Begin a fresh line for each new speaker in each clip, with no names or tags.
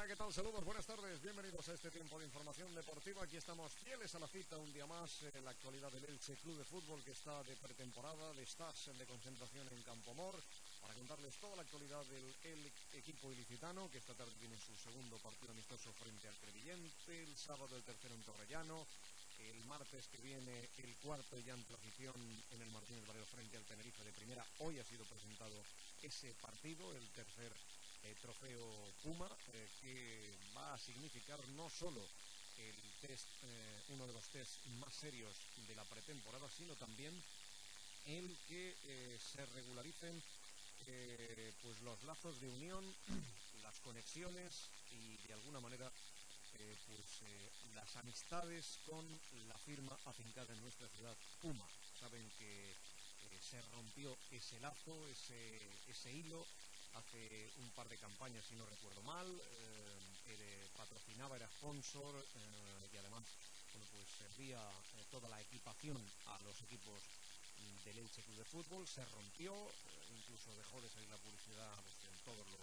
¿qué tal? Saludos, buenas tardes, bienvenidos a este tiempo de información deportiva. Aquí estamos fieles a la cita un día más en la actualidad del Elche Club de Fútbol, que está de pretemporada, de staff de concentración en Campomor, para contarles toda la actualidad del equipo ilicitano, que esta tarde tiene su segundo partido amistoso frente al Crevillente, el sábado el tercero en Torrellano, el martes que viene el cuarto ya ante la afición en el Martínez Valero frente al Tenerife de primera. Hoy ha sido presentado ese partido, el tercer trofeo Puma, que va a significar no solo el test, uno de los test más serios de la pretemporada, sino también el que se regularicen pues los lazos de unión, las conexiones y de alguna manera las amistades con la firma afincada en nuestra ciudad, Puma. Saben que se rompió ese lazo, ese hilo hace un par de campañas, si no recuerdo mal. Patrocinaba, era sponsor, y además servía toda la equipación a los equipos del Elche Club de Fútbol. Se rompió, incluso dejó de salir la publicidad en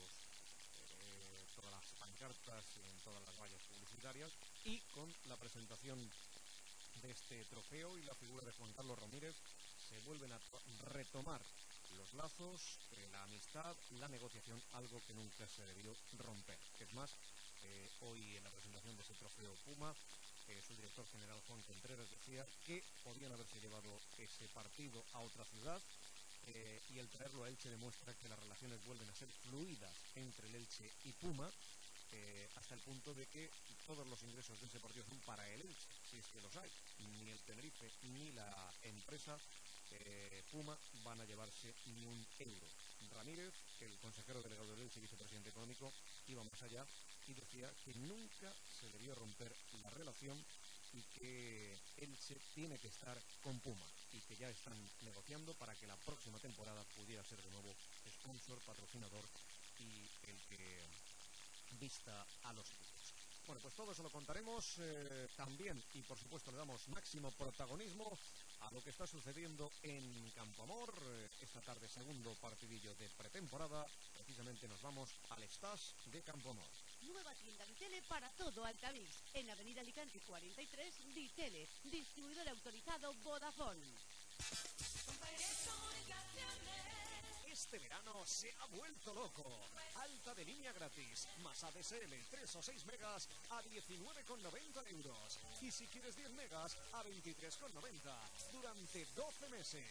todas las pancartas y en todas las vallas publicitarias, y con la presentación de este trofeo y la figura de Juan Carlos Ramírez se vuelven a retomar los lazos, la amistad, la negociación, algo que nunca se debió romper. Es más, hoy en la presentación de ese trofeo Puma, su director general Juan Contreras decía que podían haberse llevado ese partido a otra ciudad, y el traerlo a Elche demuestra que las relaciones vuelven a ser fluidas entre el Elche y Puma, hasta el punto de que todos los ingresos de ese partido son para el Elche, si es que los hay. Ni el Tenerife ni la empresa Puma van a llevarse ni un euro. Ramírez, el consejero delegado del Elche y vicepresidente económico, iba más allá y decía que nunca se debió romper la relación y que Elche tiene que estar con Puma y que ya están negociando para que la próxima temporada pudiera ser de nuevo sponsor, patrocinador y el que vista a los equipos. Bueno, pues todo eso lo contaremos también, y por supuesto le damos máximo protagonismo a lo que está sucediendo en Campomor. Esta tarde, segundo partidillo de pretemporada. Precisamente nos vamos al Stash de Campomor.
Nueva tienda Ditele para todo Altavix. En Avenida Alicante 43, Ditele, distribuidor autorizado Vodafone.
Este verano se ha vuelto loco. Alta de línea gratis, más ADSL 3 o 6 megas a 19,90 euros. Y si quieres 10 megas a 23,90 durante 12 meses.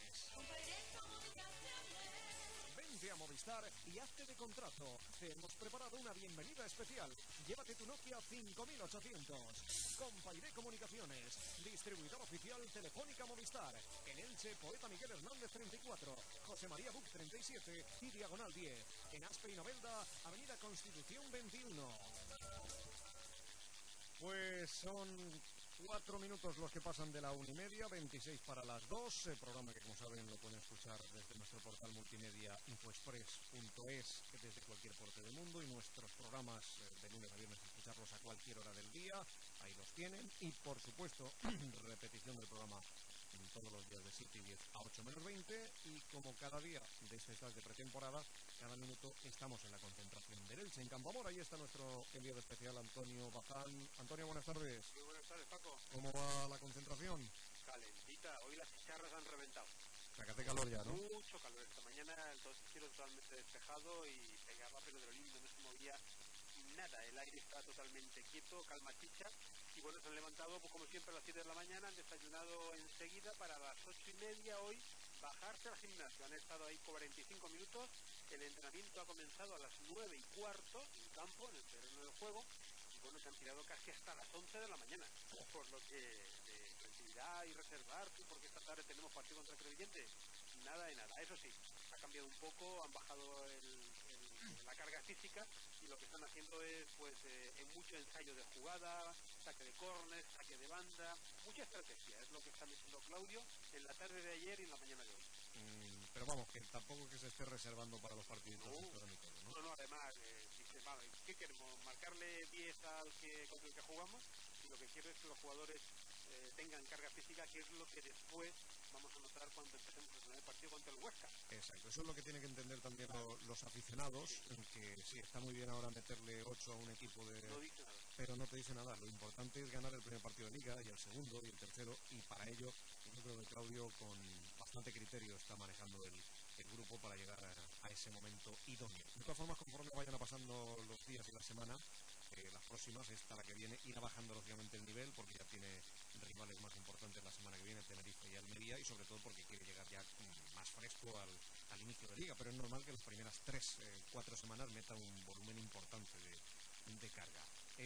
Vente a Movistar y hazte de contrato. Te hemos preparado una bienvenida especial. Llévate tu Nokia 5800. Compairé Comunicaciones, distribuidor oficial Telefónica Movistar. En Elche, Poeta Miguel Hernández 34, José María Buc 37 y Diagonal 10. En Aspe y Novelda, Avenida Constitución 21. Pues son 4 minutos los que pasan de la 1:30, 26 para las 2. El programa que, como saben, lo pueden escuchar desde nuestro portal multimedia infoexpress.es desde cualquier parte del mundo, y nuestros programas de lunes a viernes escucharlos a cualquier hora del día. Ahí los tienen. Y, por supuesto, repetición del programa en todos los días de 7 y 10 a 8 menos 20. Y como cada día de este estado de pretemporada, cada minuto estamos en la concentración del Elche en Campomor. Ahí está nuestro enviado especial Antonio Bazán. Antonio, buenas tardes.
Muy buenas tardes, Paco.
¿Cómo va la concentración?
Calentita, hoy las chicharras han reventado.
O sea, que hace calor ya, ¿no?
Mucho calor. Esta mañana el cielo totalmente despejado y pegaba pero de lo lindo, no se movía nada. El aire está totalmente quieto, calma chicha. Y bueno, se han levantado, pues, como siempre, a las 7 de la mañana, han desayunado enseguida para las 8:30 hoy bajarse al gimnasio. Han estado ahí 45 minutos. El entrenamiento ha comenzado a las 9:15 en campo, en el terreno del juego. Y bueno, se han tirado casi hasta las 11 de la mañana, por lo que tranquilidad y reservar, porque esta tarde tenemos partido contra Crevillente, nada de nada. Eso sí, ha cambiado un poco, han bajado la carga física, y lo que están haciendo es en mucho ensayo de jugada, saque de córner, saque de banda, mucha estrategia, es lo que está metiendo Claudio en la tarde de ayer y en la mañana de hoy.
Pero vamos, que tampoco que se esté reservando para los partidos históricos, ¿no?
No, además, dice, vale, ¿qué queremos? ¿Marcarle 10 contra el que jugamos? Y lo que quiero es que los jugadores tengan carga física, que es lo que después vamos a notar cuando empecemos el primer partido contra el Huesca.
Exacto, eso es lo que tienen que entender también los aficionados, que sí, está muy bien ahora meterle 8 a un equipo de...
No dice nada.
Pero no te dice nada, lo importante es ganar el primer partido de Liga y el segundo y el tercero, y para ello yo creo que Claudio con bastante criterio está manejando el grupo para llegar a ese momento idóneo. De todas formas, conforme vayan pasando los días y la semana, las próximas, esta la que viene, irá bajando lógicamente el nivel porque ya tiene rivales más importantes la semana que viene, Tenerife y Almería, y sobre todo porque quiere llegar ya más fresco al inicio de Liga, pero es normal que las primeras 3-4 semanas meta un volumen importante de carga.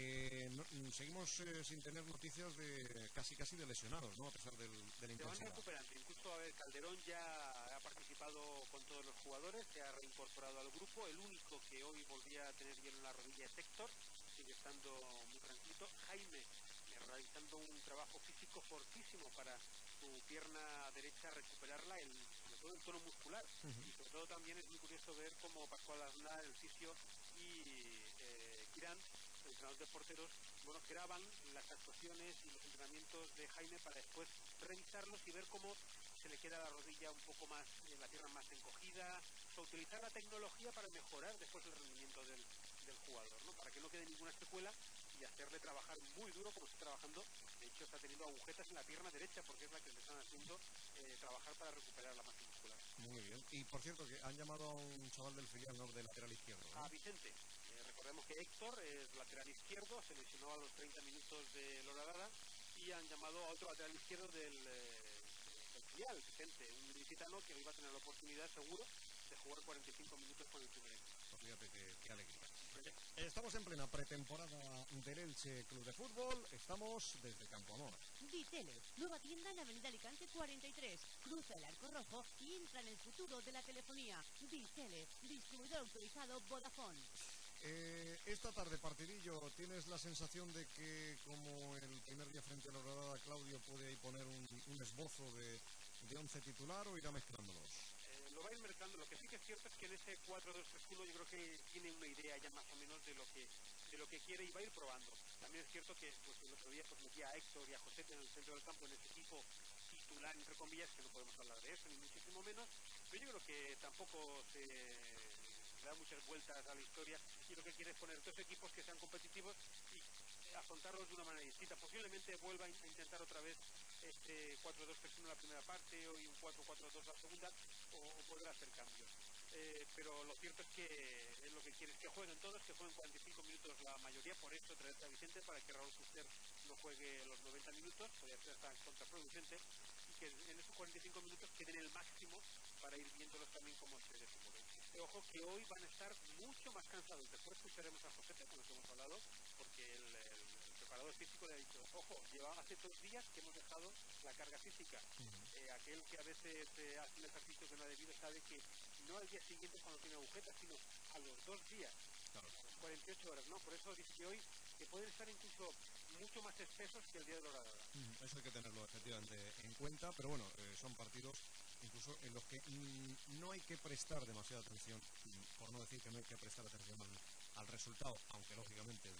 Seguimos sin tener noticias de casi de lesionados, ¿no? A pesar de la intensidad.
Se van recuperando, incluso a ver, Calderón ya ha participado con todos los jugadores, se ha reincorporado al grupo, el único que hoy volvía a tener hielo en la rodilla es Héctor, sigue estando muy tranquilo. Jaime realizando un trabajo físico fortísimo para su pierna derecha recuperarla, sobre todo el tono muscular, y sobre todo también es muy curioso ver cómo Pascual Aznar, el fisio, y Kirán, el entrenador de porteros, bueno, graban las actuaciones y los entrenamientos de Jaime para después revisarlos y ver cómo se le queda la rodilla un poco más, la pierna más encogida, o utilizar la tecnología para mejorar después el rendimiento del jugador, ¿no? Para que no quede ninguna secuela y hacerle trabajar muy duro como está trabajando. De hecho está teniendo agujetas en la pierna derecha porque es la que le están haciendo trabajar para recuperar la masa muscular.
Muy bien, y por cierto que han llamado a un chaval del filial, ¿no?, de lateral izquierdo, ¿no?
A Vicente. Recordemos que Héctor es lateral izquierdo, se lesionó a los 30 minutos de Loradada y han llamado a otro lateral izquierdo del filial, Vicente, un licitano que hoy va a tener la oportunidad seguro de jugar 45 minutos con el primer equipo.
Fíjate qué alegría. Estamos en plena pretemporada del Elche Club de Fútbol, estamos desde Campo Amor.
Ditele, nueva tienda en la avenida Alicante 43, cruza el Arco Rojo y entra en el futuro de la telefonía. Ditele, distribuidor autorizado Vodafone.
Esta tarde, partidillo, ¿tienes la sensación de que como el primer día frente a la Horadada, Claudio puede ahí poner un esbozo de 11 titular o irá mezclándolos?
Lo va a ir mezclando. Lo que sí que es cierto es que en ese 4-2-3-1 yo creo que tiene una idea ya más o menos de lo que quiere y va a ir probando. También es cierto que pues, el otro día pues, metía a Héctor y a José en el centro del campo en ese equipo titular, entre comillas, que no podemos hablar de eso, ni muchísimo menos, pero yo creo que tampoco se da muchas vueltas a la historia y lo que quiere es poner dos equipos que sean competitivos y afrontarlos de una manera distinta. Posiblemente vuelva a intentar otra vez este 4-2-3-1 la primera parte o un 4-4-2 la segunda o podrá hacer cambios. Pero lo cierto es que lo que quiere es que jueguen todos, que jueguen 45 minutos la mayoría, por eso traer a Vicente para que Raúl Fuster no juegue los 90 minutos, podría ser hasta contraproducente, y que en esos 45 minutos queden el máximo para ir viéndolos también cómo se desenvuelven. Ojo que hoy van a estar mucho más cansados, después escucharemos a José, con lo que hemos hablado, porque el preparador físico le ha dicho, ojo, lleva hace 2 días que hemos dejado la carga física. Aquel que a veces hace un ejercicio que no ha debido sabe que no al día siguiente cuando tiene agujetas, sino a los 2 días, claro, a las 48 horas, ¿no? Por eso dice que hoy que pueden estar incluso mucho más espesos que el día de la Horadada.
Eso hay que tenerlo efectivamente en cuenta, pero bueno, son partidos incluso en los que no hay que prestar demasiada atención, por no decir que no hay que prestar atención al resultado, aunque lógicamente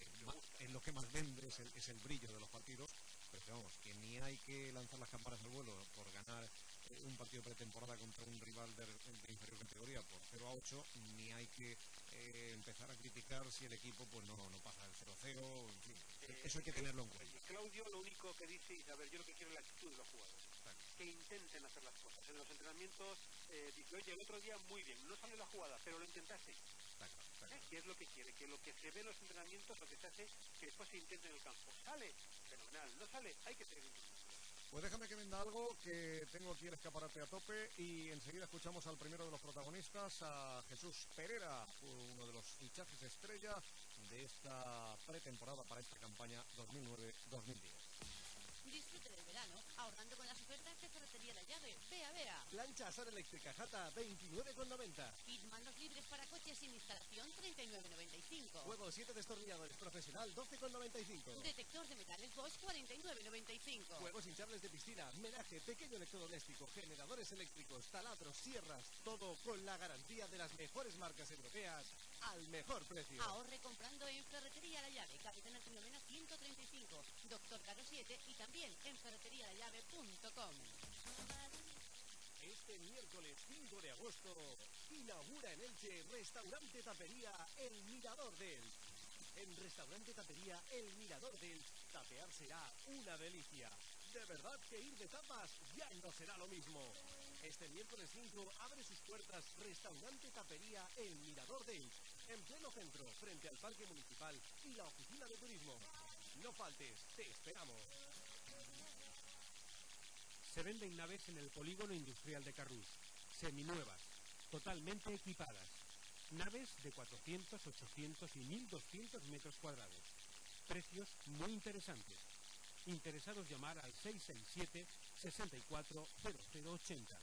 es lo que más vende, es el brillo de los partidos, pero que vamos, que ni hay que lanzar las campanas al vuelo por ganar un partido pretemporada contra un rival de inferior categoría por 0-8, ni hay que empezar a criticar si el equipo pues no pasa del 0-0, en fin, eso hay que tenerlo en cuenta.
Claudio lo único que dice es, a ver, yo lo que quiero es la actitud de los jugadores, que intenten hacer las cosas. En los entrenamientos dice, oye, el otro día muy bien, no salió la jugada, pero lo intentaste. ¿Qué es lo que quiere? Que lo que se ve en los entrenamientos, lo que se hace, que después se intente en el campo. ¿Sale? Fenomenal. ¿No sale? Hay que seguir intentando.
Pues déjame que venda algo, que tengo aquí el escaparate a tope y enseguida escuchamos al primero de los protagonistas, a Jesús Pereira, uno de los fichajes estrella de esta pretemporada para esta campaña 2009-2010.
Disfrute del verano ahorrando con las ofertas de Ferretería La Llave. Vea.
Plancha Asar eléctrica Jata 29,90.
Kit mandos libres para coches sin instalación 39,95.
Juego 7 destornilladores profesional 12,95.
Detector de metales Bosch 49,95.
Juegos hinchables de piscina, menaje, pequeño electrodoméstico, generadores eléctricos, taladros, sierras, todo con la garantía de las mejores marcas europeas al mejor precio.
Ahorre comprando en Ferretería La Llave, Capitán Antonio Mena 135, Doctor Caro 7 y también en ferreterialallave.com.
Este miércoles 5 de agosto inaugura en Elche Restaurante Tapería El Mirador de Elche. En Restaurante Tapería El Mirador de Elche, tapear será una delicia. De verdad que ir de tapas ya no será lo mismo. Este miércoles 5 abre sus puertas Restaurante Tapería El Mirador de Elche, en pleno centro, frente al Parque Municipal y la Oficina de Turismo. No faltes, te esperamos.
Se venden naves en el polígono industrial de Carrús, seminuevas, totalmente equipadas. Naves de 400, 800 y 1200 metros cuadrados. Precios muy interesantes. Interesados llamar al 667 64 0080.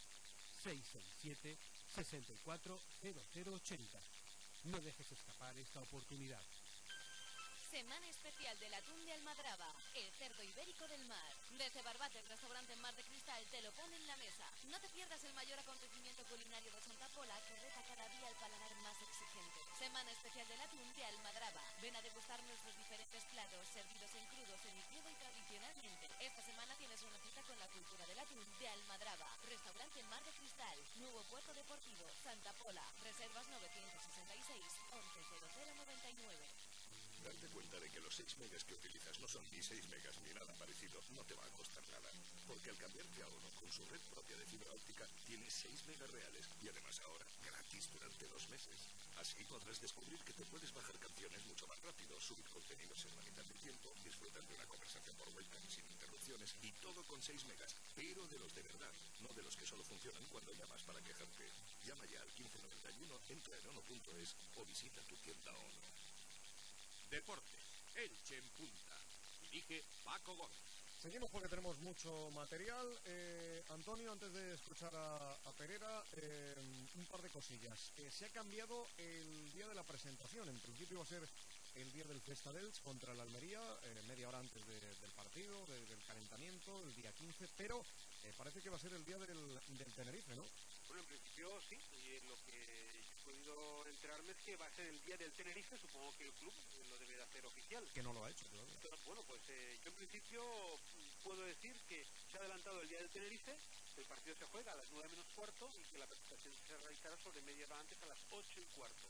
667 64 0080. No dejes escapar esta oportunidad.
Semana especial del atún de Almadraba, el cerdo ibérico del mar. Desde Barbate, el restaurante Mar de Cristal, te lo pone en la mesa. No te pierdas el mayor acontecimiento culinario de Santa Pola que reta cada día al paladar más exigente. Semana especial del atún de Almadraba. Ven a degustar nuestros diferentes platos, servidos en crudo, semicrudo y tradicionalmente. Esta semana tienes una cita con la cultura del atún de Almadraba. Restaurante Mar de Cristal, Nuevo Puerto Deportivo, Santa Pola. Reservas 966 110099.
Darte cuenta de que los 6 megas que utilizas no son ni 6 megas ni nada parecido no te va a costar nada. Porque al cambiarte a uno con su red propia de fibra óptica tienes 6 megas reales y además ahora gratis durante 2 meses. Así podrás descubrir que te puedes bajar canciones mucho más rápido, subir contenidos en la mitad del tiempo, disfrutar de una conversación por webcam sin interrupciones y todo con 6 megas, pero de los de verdad, no de los que solo funcionan cuando llamas para quejarte. Llama ya al 1591, entra en ono.es o visita tu tienda ONO.
Deportes, Elche en punta. Dirige Paco Gómez.
Seguimos porque tenemos mucho material. Antonio, antes de escuchar a Pereira, un par de cosillas. Se ha cambiado el día de la presentación. En principio iba a ser el día del Festa d'Elche contra el Almería, media hora antes del partido, del calentamiento, el día 15, pero parece que va a ser el día del Tenerife, ¿no?
Bueno, en principio sí, y lo que he podido enterarme es que va a ser el día del Tenerife. Supongo que el club lo debe de hacer oficial.
Que no lo ha hecho todavía.
Bueno, pues yo en principio puedo decir que se ha adelantado el día del Tenerife, el partido se juega a las 9 menos cuarto y que la presentación se realizará sobre media hora antes a las 8 y cuarto.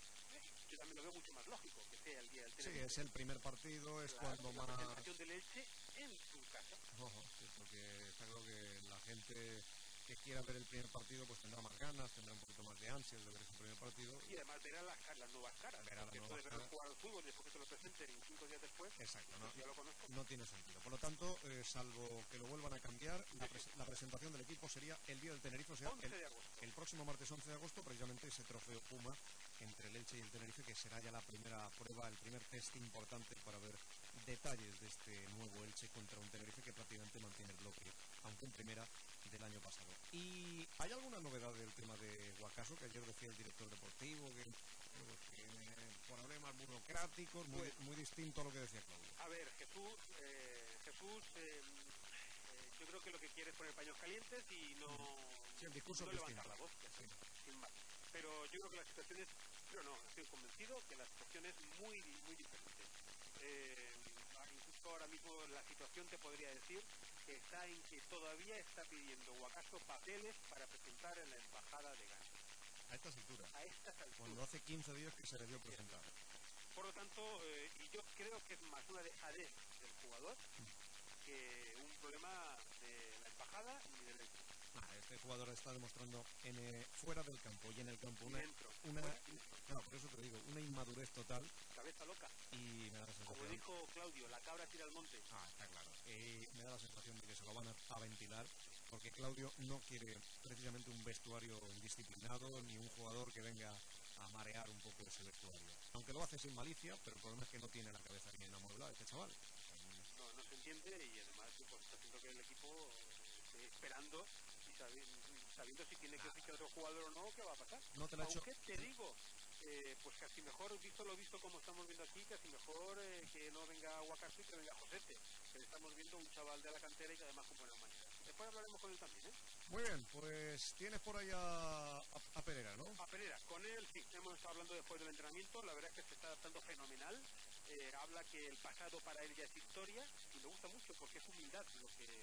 Yo también lo veo mucho más lógico que sea el día del Tenerife.
Sí, es el primer partido, es
claro,
cuando
la
más...
presentación del Elche en su casa.
Sí, porque está claro que la gente que quiera ver el primer partido pues tendrá más ganas, tendrá un poquito más de ansias de ver ese primer partido.
Y además verá las nuevas caras.
Verá las nuevas
caras. Jugar al fútbol después que te lo presenten 5 días después.
Exacto,
pues ya lo conozco.
No tiene sentido. Por lo tanto, salvo que lo vuelvan a cambiar, la presentación del equipo sería el día del Tenerife, o sea,
11 de agosto.
El próximo martes 11 de agosto, precisamente ese trofeo Puma entre el Elche y el Tenerife, que será ya la primera prueba, el primer test importante para ver detalles de este nuevo Elche contra un Tenerife que prácticamente mantiene el bloque, aunque en primera, del año pasado. ¿Y hay alguna novedad del tema de Guacaso, que ayer decía el director deportivo, que problemas burocráticos, muy distinto a lo que decía Claudio?
A ver, Jesús, yo creo que lo que quiere es poner paños calientes y no,
sí, el discurso
no levantar la voz,
sí.
Sin más. Pero yo creo que la situación es, estoy convencido que la situación es muy, muy diferente. Incluso ahora mismo la situación te podría decir que está en que todavía está pidiendo Guacaso papeles para presentar en la embajada de Ghana.
A estas alturas.
A estas alturas.
Cuando hace 15 días que se le dio presentar.
Por lo tanto, y yo creo que es más una dejadez del jugador que un problema de la embajada y del equipo.
Este jugador está demostrando fuera del campo y en el campo claro, por eso te digo, una inmadurez total.
Cabeza loca.
Y me da la sensación...
Como dijo Claudio, la cabra tira al monte.
Está claro. Me da la sensación de que se lo van a ventilar, porque Claudio no quiere precisamente un vestuario indisciplinado, ni un jugador que venga a marear un poco ese vestuario. Aunque lo hace sin malicia, pero el problema es que no tiene la cabeza bien amueblada este chaval.
No se entiende y además pues, está haciendo que el equipo esté esperando y sabiendo si tiene que fichar otro jugador o no, ¿qué va a pasar?
No te lo
Aunque te digo, pues casi mejor, visto lo visto como estamos viendo aquí, casi mejor que no venga Guacaso y que venga Josete, que estamos viendo un chaval de la cantera y que además con buenas maneras. Después hablaremos con él también, ¿eh?
Muy bien, pues tienes por ahí a Pereira, ¿no?
A Pereira, con él sí, hemos estado hablando después del entrenamiento, la verdad es que se está adaptando fenomenal, habla que el pasado para él ya es historia y me gusta mucho porque es humildad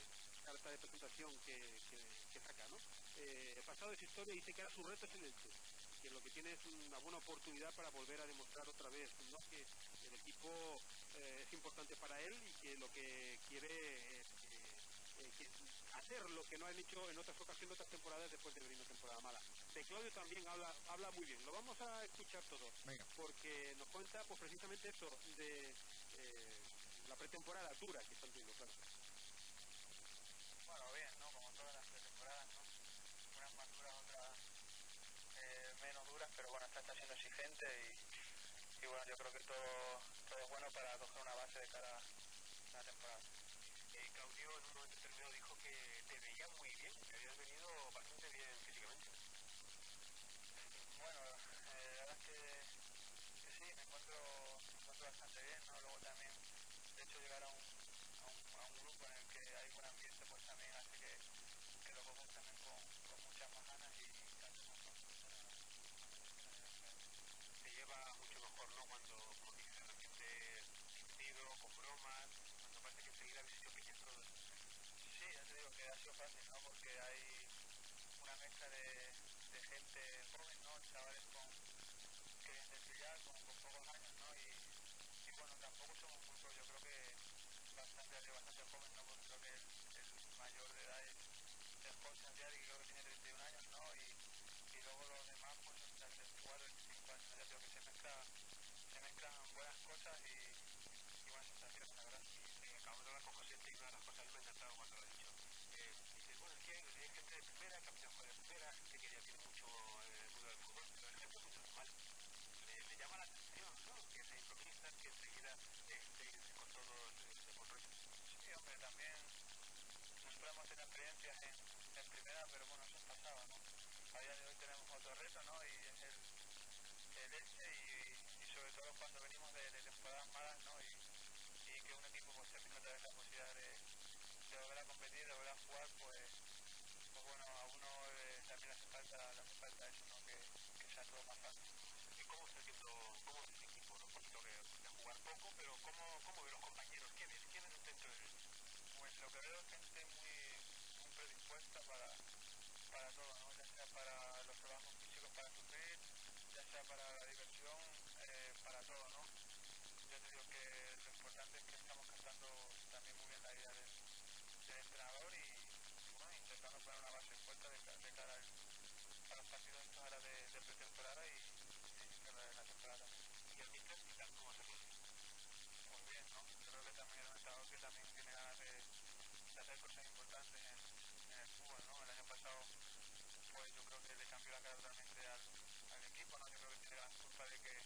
carta de presentación que saca, ¿no? El pasado es historia y dice que ahora su reto es el Elche, que lo que tiene es una buena oportunidad para volver a demostrar otra vez, ¿no?, que el equipo es importante para él y que lo que quiere es hacer lo que no han hecho en otras ocasiones, otras temporadas, después de venir una temporada mala. De Claudio también habla muy bien. Lo vamos a escuchar todo.
Venga.
Porque nos cuenta pues precisamente esto de la pretemporada dura que están teniendo, claro.
Bueno, bien, ¿no? Como todas las pretemporadas, ¿no? Unas más duras, otras menos duras, pero bueno, esta está siendo exigente y bueno, yo creo que todo es bueno para coger una base de cara a la temporada.
Claudio en un momento determinado dijo que te veía muy bien, que habías venido bastante bien físicamente.
Bueno, la verdad es que sí, me encuentro bastante bien, ¿no? Luego también, de hecho, llegar a un grupo en el que hay buen ambiente, pues también hace que lo cojas también con muchas más ganas y tanto mejor.
Se lleva mucho mejor, ¿no? Cuando, como dices, el ambiente divertido, con bromas, cuando parece que enseguida habéis sido piñas todos.
Sí, ya te digo que ha sido fácil, ¿no? Porque hay una mezcla de gente joven, ¿no? Chavales que vienen de trillar con pocos años, ¿no? Y bueno, tampoco somos un grupo, yo creo que bastante joven, ¿no? Porque creo que el mayor de edad es José Santiago, que creo que tiene 31 años, ¿no? Y luego los demás, pues hasta 34, 25 años, ¿no? Ya creo que se mezclan buenas cosas y buenas sensaciones, la verdad.
Acabamos de hablar con José y una de las cosas que me ha encantado cuando lo ha dicho. Dice, bueno, es que hay gente de primera, que ha empezado a jugar de primera, gente que ya tiene mucho en el mundo del fútbol, pero el ejemplo es muy normal. Le llama la atención, ¿no? Que se improvisan, que enseguida estéis con todos de buen rollo.
Sí, hombre, también nosotros hemos tenido experiencias en primera, pero bueno, eso pasaba, ¿no? A día de hoy tenemos otro reto, ¿no? Y es el Elche y sobre todo cuando venimos de temporadas malas, ¿no? Y que un equipo pues tenga otra vez la posibilidad de volver a competir, de volver a jugar, pues bueno, a uno también le hace falta eso, ¿no? Que sea todo más fácil.
¿Y cómo está haciendo, cómo es el equipo? ¿No? Un poquito de jugar poco, pero ¿cómo ve los compañeros? ¿Qué ves dentro de él?
Pues lo que veo es gente muy predispuesta para todo, ¿no? Ya sea para los trabajos físicos, para sufrir, ya sea para la diversión, para todo, ¿no? Yo te digo que lo importante es que estamos captando también muy bien la idea del entrenador y bueno, intentando poner una base fuerte de cara a los partidos estos ahora de pretemporada y la temporada.
¿Y el míster qué tal? ¿Cómo se siente?
Pues bien, ¿no? Yo creo que también es un entrenador que también tiene ganas de hacer cosas importantes en el fútbol, ¿no? El año pasado pues yo creo que le cambió la cara totalmente al equipo, ¿no? Yo creo que tiene gran culpa de que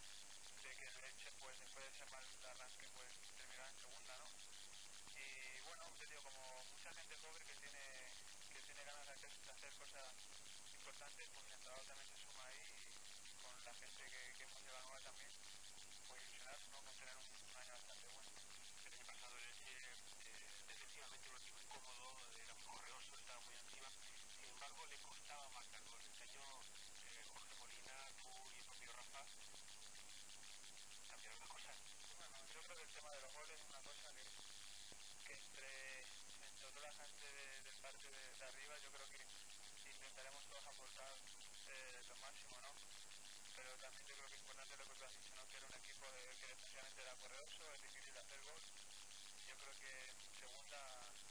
el Elche pues después de ese mal arranque pues terminara en segunda, ¿no? Y bueno, te digo, como mucha gente joven que tiene ganas de hacer cosas importantes, pues el entrenador también se suma ahí y con la gente que hemos llevado ahora también, pues ilusionarse, ¿no? Con tener un año bastante bueno.
El año pasado el Elche defensivamente un equipo incómodo, era muy correoso, estaba muy arriba, sin embargo le costaba marcar goles. Este año Jorge Molina, tú y el propio Rafa cambiaron las cosas.
Bueno, yo creo que el tema de los goles es una cosa que entre toda la gente del parte de arriba yo creo que intentaremos todos aportar lo máximo, ¿no? Pero también yo creo que es importante lo que tú has dicho, ¿no? Que era un equipo que defensivamente era correoso, es difícil hacer gol. Yo creo que en segunda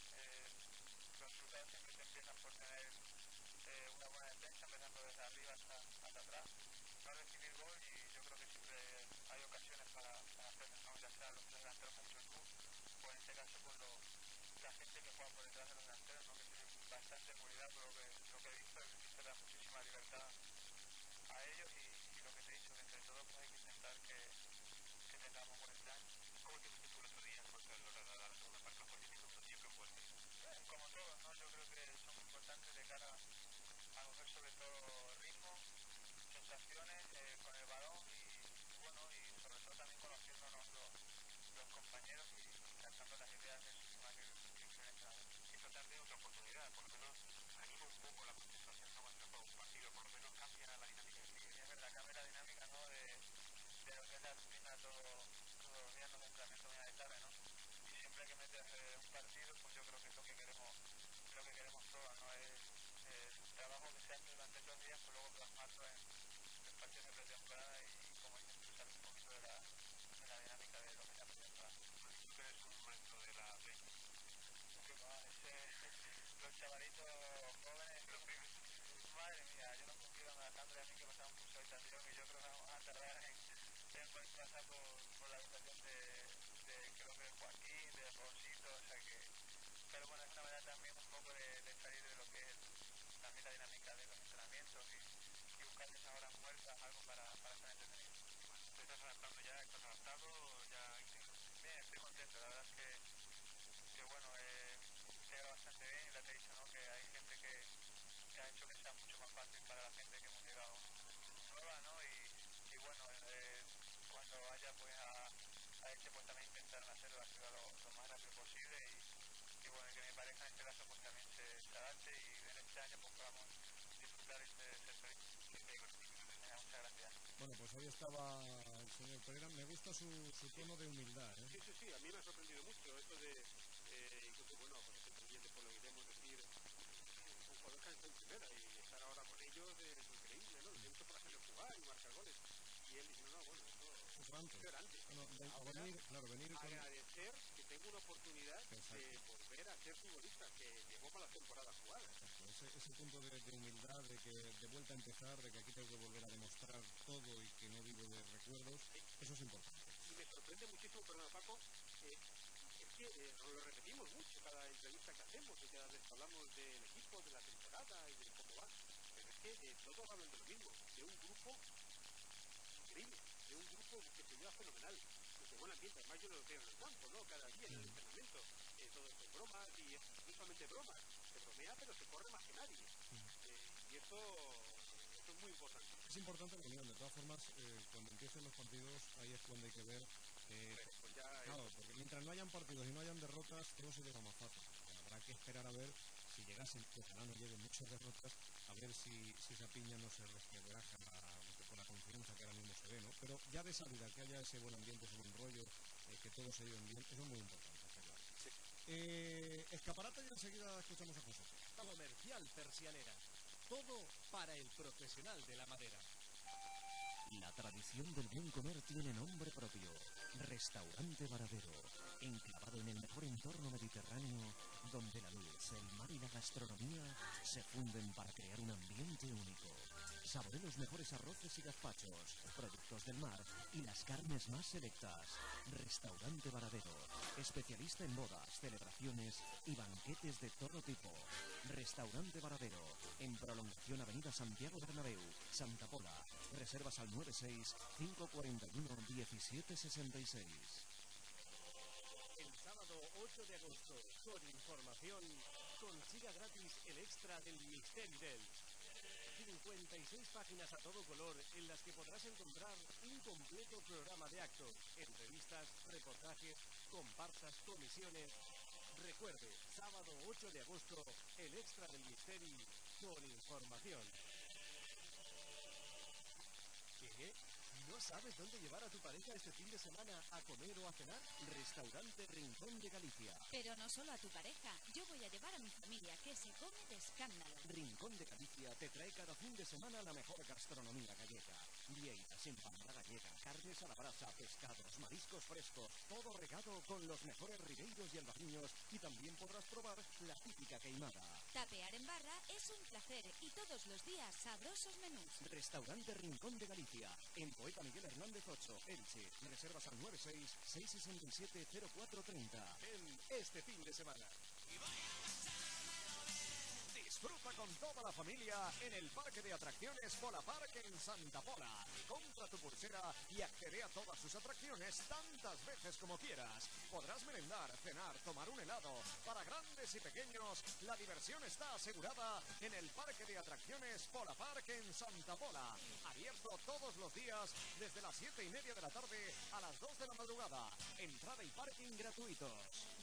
los resultados siempre se empiezan por tener una buena defensa, empezando desde arriba hasta atrás, no recibir gol y yo creo que siempre hay ocasiones para hacerlo, ¿no? Ya sea los tres delanteros que has dicho tú, o en este caso pues la gente que juega por detrás de los delanteros, ¿no? Que tienen bastante movilidad, pero lo que he visto, el míster da muchísima libertad a ellos y lo que te he dicho, que entre todos pues hay que intentar que tengamos buen plan.
¿Cómo te viste tú el otro día contra el Lora la segunda parte? Los 40 minutos, tío, que fuerte.
Como todos, ¿no? Yo creo que son importantes de cara a coger sobre todo ritmo, sensaciones con el balón y bueno, y sobre todo también conociéndonos los compañeros y captando las ideas del sistema que quiere el entrenador.
Y tratar de otra oportunidad, por lo menos anima un poco la concentración, ¿no? Cuando se juega un partido, por lo menos cambia la dinámica del día.
Es verdad, cambia la dinámica, ¿no? De lo que es la rutina todos los días, los entrenamientos mañana y tarde, ¿no? Y siempre siempre que metes un partido, pues yo creo que es lo que queremos todos, ¿no? El trabajo que se hace durante esos días, pues luego plasmarlo en partidos de pretemporada y como dices tú, salir un poquito de la dinámica de lo que es la pretemporada.
Tú que eres un maestro de la peña.
Los chavalitos jóvenes, madre mía, yo no confío en Alejandro y a mí que pasamos un curso de habitación y yo creo que vamos a tardar en pasar por la habitación de creo que Joaquín, de Rosito, o sea que, pero bueno, es una manera también un poco de salir de lo que es también la dinámica de los entrenamientos y buscar esas horas muertas, algo para estar entretenido.
Bueno, te estás adaptando ya, estás adaptado, ya íntegro.
Bien, estoy contento, la verdad es que bueno, queda bastante bien y la te he dicho, ¿no? Que hay gente que ha hecho que sea mucho más fácil para la gente que hemos llegado nueva, ¿no? Y bueno, cuando vaya pues a este pues también intentar hacerlo la ciudad lo más rápido posible y bueno, y que mi pareja en este caso pues también se adapte y en este año pues podamos disfrutar y ser felices. Muchas gracias.
Bueno, pues ahí estaba el señor Pereira. Me gusta su tono de humildad, ¿eh?
Sí, a mí me ha sorprendido mucho esto de, incluso, bueno, pues por lo que queremos decir, un jugador que está en primera y estar ahora con ellos es increíble, ¿no? Hay mucho para hacerle jugar y marcar goles. Y él dice, no, bueno, eso era antes. Ahora,
venir con...
agradecer que tengo una oportunidad de volver a ser futbolista, que llevó para la temporada jugada.
Ese punto de humildad, de vuelta a empezar, de que aquí tengo que volver a demostrar todo y que no vivo de recuerdos, eso es importante.
Y me sorprende muchísimo, perdona Paco, es que lo repetimos mucho cada entrevista que hacemos y cada vez que hablamos del equipo, de la temporada y de cómo va, pero es que todos hablan de lo mismo, de un grupo increíble, de un grupo que se lleva fenomenal, de buen ambiente. Además yo lo veo en el campo, ¿no? Cada día en el entrenamiento, todo esto es bromas y no solamente bromas, se bromea pero se corre más que nadie, y eso es muy importante.
Es importante porque, de todas formas, cuando empiecen los partidos, ahí es cuando hay que ver,
pues ya,
claro, porque mientras no hayan partidos y no hayan derrotas, todo se lleva más fácil. Habrá que esperar a ver si llegasen, que ojalá no lleguen muchas derrotas, a ver si esa piña no se resquebraja con la confianza que ahora mismo se ve, ¿no? Pero ya de salida, que haya ese buen ambiente, ese buen rollo, que todos se lleven bien, eso es muy importante, está claro.
Sí.
Escaparate y enseguida escuchamos a José.
Comercial Persianera. Todo para el profesional de la madera.
La tradición del buen comer tiene nombre propio. Restaurante Varadero, enclavado en el mejor entorno mediterráneo, donde la luz, el mar y la gastronomía se funden para crear un ambiente único. Saboree los mejores arroces y gazpachos, productos del mar y las carnes más selectas. Restaurante Varadero, especialista en bodas, celebraciones y banquetes de todo tipo. Restaurante Varadero, en prolongación Avenida Santiago Bernabéu, Santa Pola. Reservas al 96-541-1766.
El sábado 8 de agosto, con información, consiga gratis el extra del Misteri del. 56 páginas a todo color en las que podrás encontrar un completo programa de actos, entrevistas, reportajes, comparsas, comisiones. Recuerde, sábado 8 de agosto, el extra del Misteri con información. ¿Qué? ¿No sabes dónde llevar a tu pareja este fin de semana a comer o a cenar? Restaurante Rincón de Galicia.
Pero no solo a tu pareja, yo voy a llevar a mi familia, que se come de escándalo.
Rincón de Galicia te trae cada fin de semana la mejor gastronomía gallega. Vieiras, empanada gallega, carnes a la brasa, pescados, mariscos frescos, todo regado con los mejores ribeiros y albariños, y también podrás probar la típica queimada.
Tapear en barra es un placer y todos los días sabrosos menús.
Restaurante Rincón de Galicia, en Poeta Miguel Hernández 8, Elche. Reservas al 96-667-0430.
En este fin de semana. Disfruta con toda la familia en el parque de atracciones Pola Park en Santa Pola. Compra tu pulsera y accede a todas sus atracciones tantas veces como quieras. Podrás merendar, cenar, tomar un helado. Para grandes y pequeños, la diversión está asegurada en el parque de atracciones Pola Park en Santa Pola. Abierto todos los días desde las 7:30 de la tarde a las 2 de la madrugada. Entrada y parking gratuitos.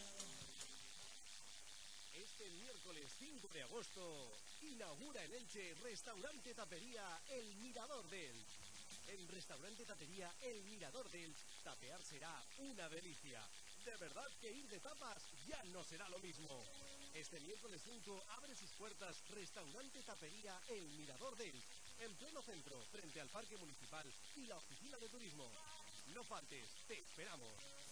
Este miércoles 5 de agosto inaugura en Elche Restaurante Tapería El Mirador del. En Restaurante Tapería El Mirador del, tapear será una delicia. De verdad que ir de tapas ya no será lo mismo. Este miércoles 5 abre sus puertas Restaurante Tapería El Mirador del, en pleno centro, frente al Parque Municipal y la Oficina de Turismo. No faltes, te esperamos.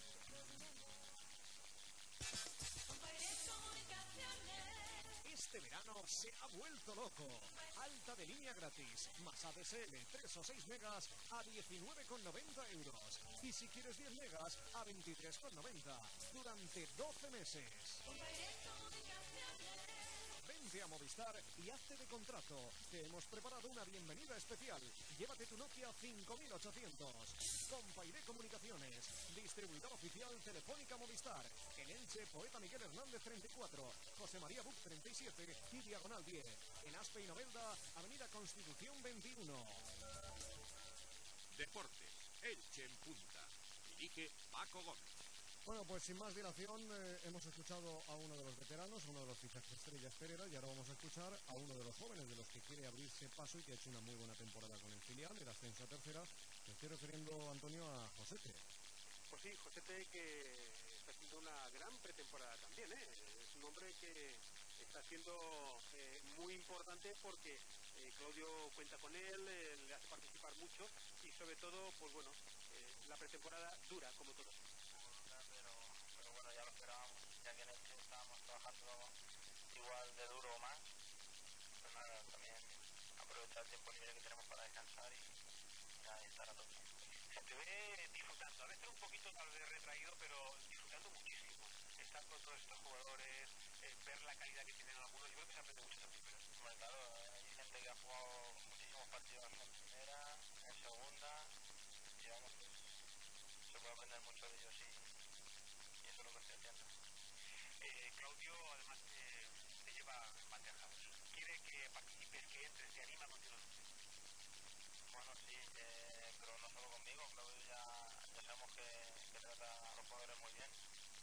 Este verano se ha vuelto loco. Alta de línea gratis, más ADSL 3 o 6 megas a 19,90 euros. Y si quieres 10 megas a 23,90 durante 12 meses. Vente a Movistar y hazte de contrato. Te hemos preparado una bienvenida especial. Llévate tu Nokia 5800. Compairé Comunicaciones, distribuidor oficial Telefónica Movistar. En Elche, Poeta Miguel Hernández 34, José María Buc 37 y Diagonal 10. En Aspe y Novelda, Avenida Constitución 21.
Deportes, Elche en punta. Dirige Paco Gómez.
Bueno, pues sin más dilación, hemos escuchado a uno de los veteranos, a uno de los fichajes estrellas Pereira, y ahora vamos a escuchar a uno de los jóvenes, de los que quiere abrirse paso y que ha hecho una muy buena temporada con el filial, el ascenso a tercera. Me estoy refiriendo, Antonio, a Josete.
Pues sí, Josete, que está haciendo una gran pretemporada también, ¿eh? Es un hombre que está siendo muy importante porque Claudio cuenta con él, le hace participar mucho y sobre todo, pues bueno, la pretemporada dura como todo.
Pero bueno, ya lo esperábamos, ya que en el que estábamos trabajando igual de duro o más. Pues nada, también aprovechar el tiempo libre que tenemos para descansar y estar a tope.
Se te ve disfrutando, a veces un poquito tal vez retraído, pero disfrutando muchísimo. Estar con todos estos jugadores, ver la calidad que tienen algunos, yo creo que se aprende mucho también.
Bueno, claro, hay gente que ha jugado muchísimos partidos en primera, en segunda, y vamos, pues, se puede aprender mucho de ellos y eso es lo que estoy haciendo.
Claudio además te lleva bandejados. Quiere que participes, que entres, te anima continuamente.
Bueno, sí, pero no solo conmigo, Claudio ya sabemos que trata a los jugadores muy bien.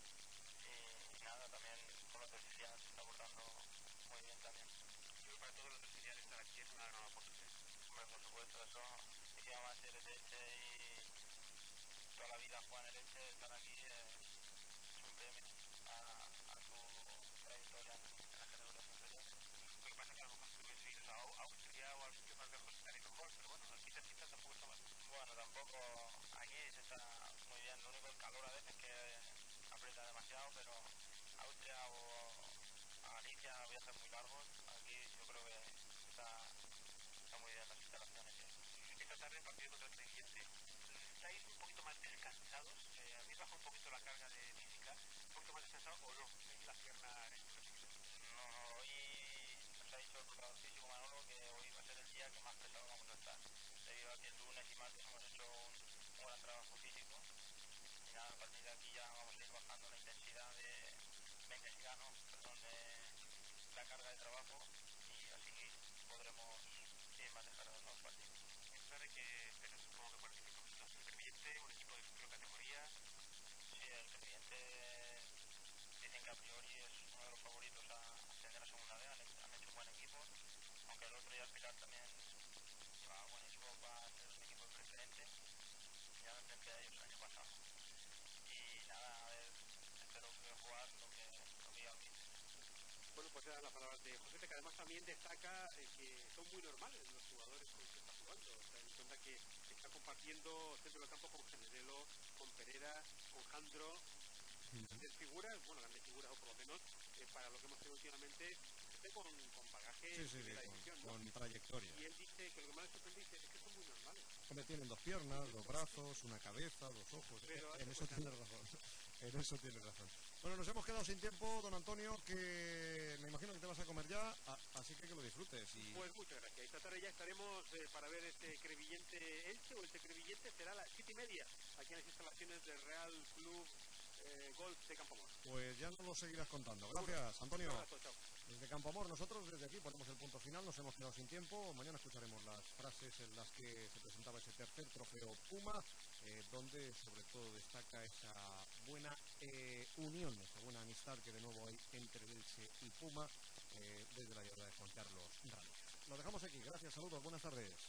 Y nada, también con los del filial se está portando muy bien también.
Yo creo que para todos los del filial estar aquí es una gran oportunidad.
Hombre, por supuesto, eso, y que además eres de Elche y toda la vida juegan en Elche, estar aquí es un premio a tu trayectoria en las categorías inferiores.
Lo que pasa es que a lo mejor si hubiese ido a Austria o a sitios más lejos estaría mejor, pero bueno, aquí cerquita tampoco está mal.
Bueno, tampoco, aquí se está muy bien, lo único el calor a veces que aprieta demasiado, pero Austria o a Galicia, viajes muy largos, aquí yo creo que está muy bien las instalaciones.
Esta tarde el partido contra el Crevillente, ¿estáis un poquito más descansados? ¿Habéis bajado un poquito la carga de física? ¿Un poquito más descansados o no? La pierna
No, hoy nos ha dicho el preparador físico Manolo que hoy va a ser el día que más pesado vamos a estar. Debido a que el lunes y martes hemos hecho un gran trabajo físico y nada, a partir de aquí ya vamos a ir bajando la intensidad de la carga de trabajo y así podremos ir más descargados en los partidos.
¿Sabe que pero supongo que participamos entonces el Crevillente, un equipo de futura categoría?
Sí, el Crevillente dicen que a priori es uno de los favoritos a ascender a segunda vez, han hecho un buen equipo, aunque el otro día el Pilar también va buenísimo, va a ser un equipo preferente, ya me enfrenté a ellos el año pasado. Y nada, a ver, espero que jugar lo que ya lo hice.
Bueno, pues eran las palabras de José, que además también destaca que son muy normales los jugadores con los que está jugando. O sea, en cuenta que está compartiendo centro del campo con Generelo, con Pereira, con Jandro. Grandes figuras, bueno, grandes figuras o por lo menos para lo que hemos tenido últimamente, con bagaje de la división, ¿no?
Con trayectoria.
Y él dice que lo que más le sorprende es que son muy normales.
Hombre, tienen dos piernas, dos brazos, una cabeza, dos ojos.
Pero
en eso tiene razón. En eso tiene razón. Bueno, nos hemos quedado sin tiempo, don Antonio, que me imagino que te vas a comer ya, así que lo disfrutes. Y...
Pues muchas gracias. Esta tarde ya estaremos para ver este Crevillente Elche, o este Crevillente será a las 7:30, aquí en las instalaciones del Real Club Golf de Campoamor.
Pues ya nos lo seguirás contando. Gracias, Antonio.
Un abrazo, chao.
Desde Campoamor, nosotros desde aquí ponemos el punto final, nos hemos quedado sin tiempo. Mañana escucharemos las frases en las que se presentaba ese tercer trofeo Puma, donde sobre todo destaca esa buena unión, esa buena amistad que de nuevo hay entre Elche y Puma, desde la llegada de Juan Carlos Ramírez. Lo dejamos aquí, gracias, saludos, buenas tardes.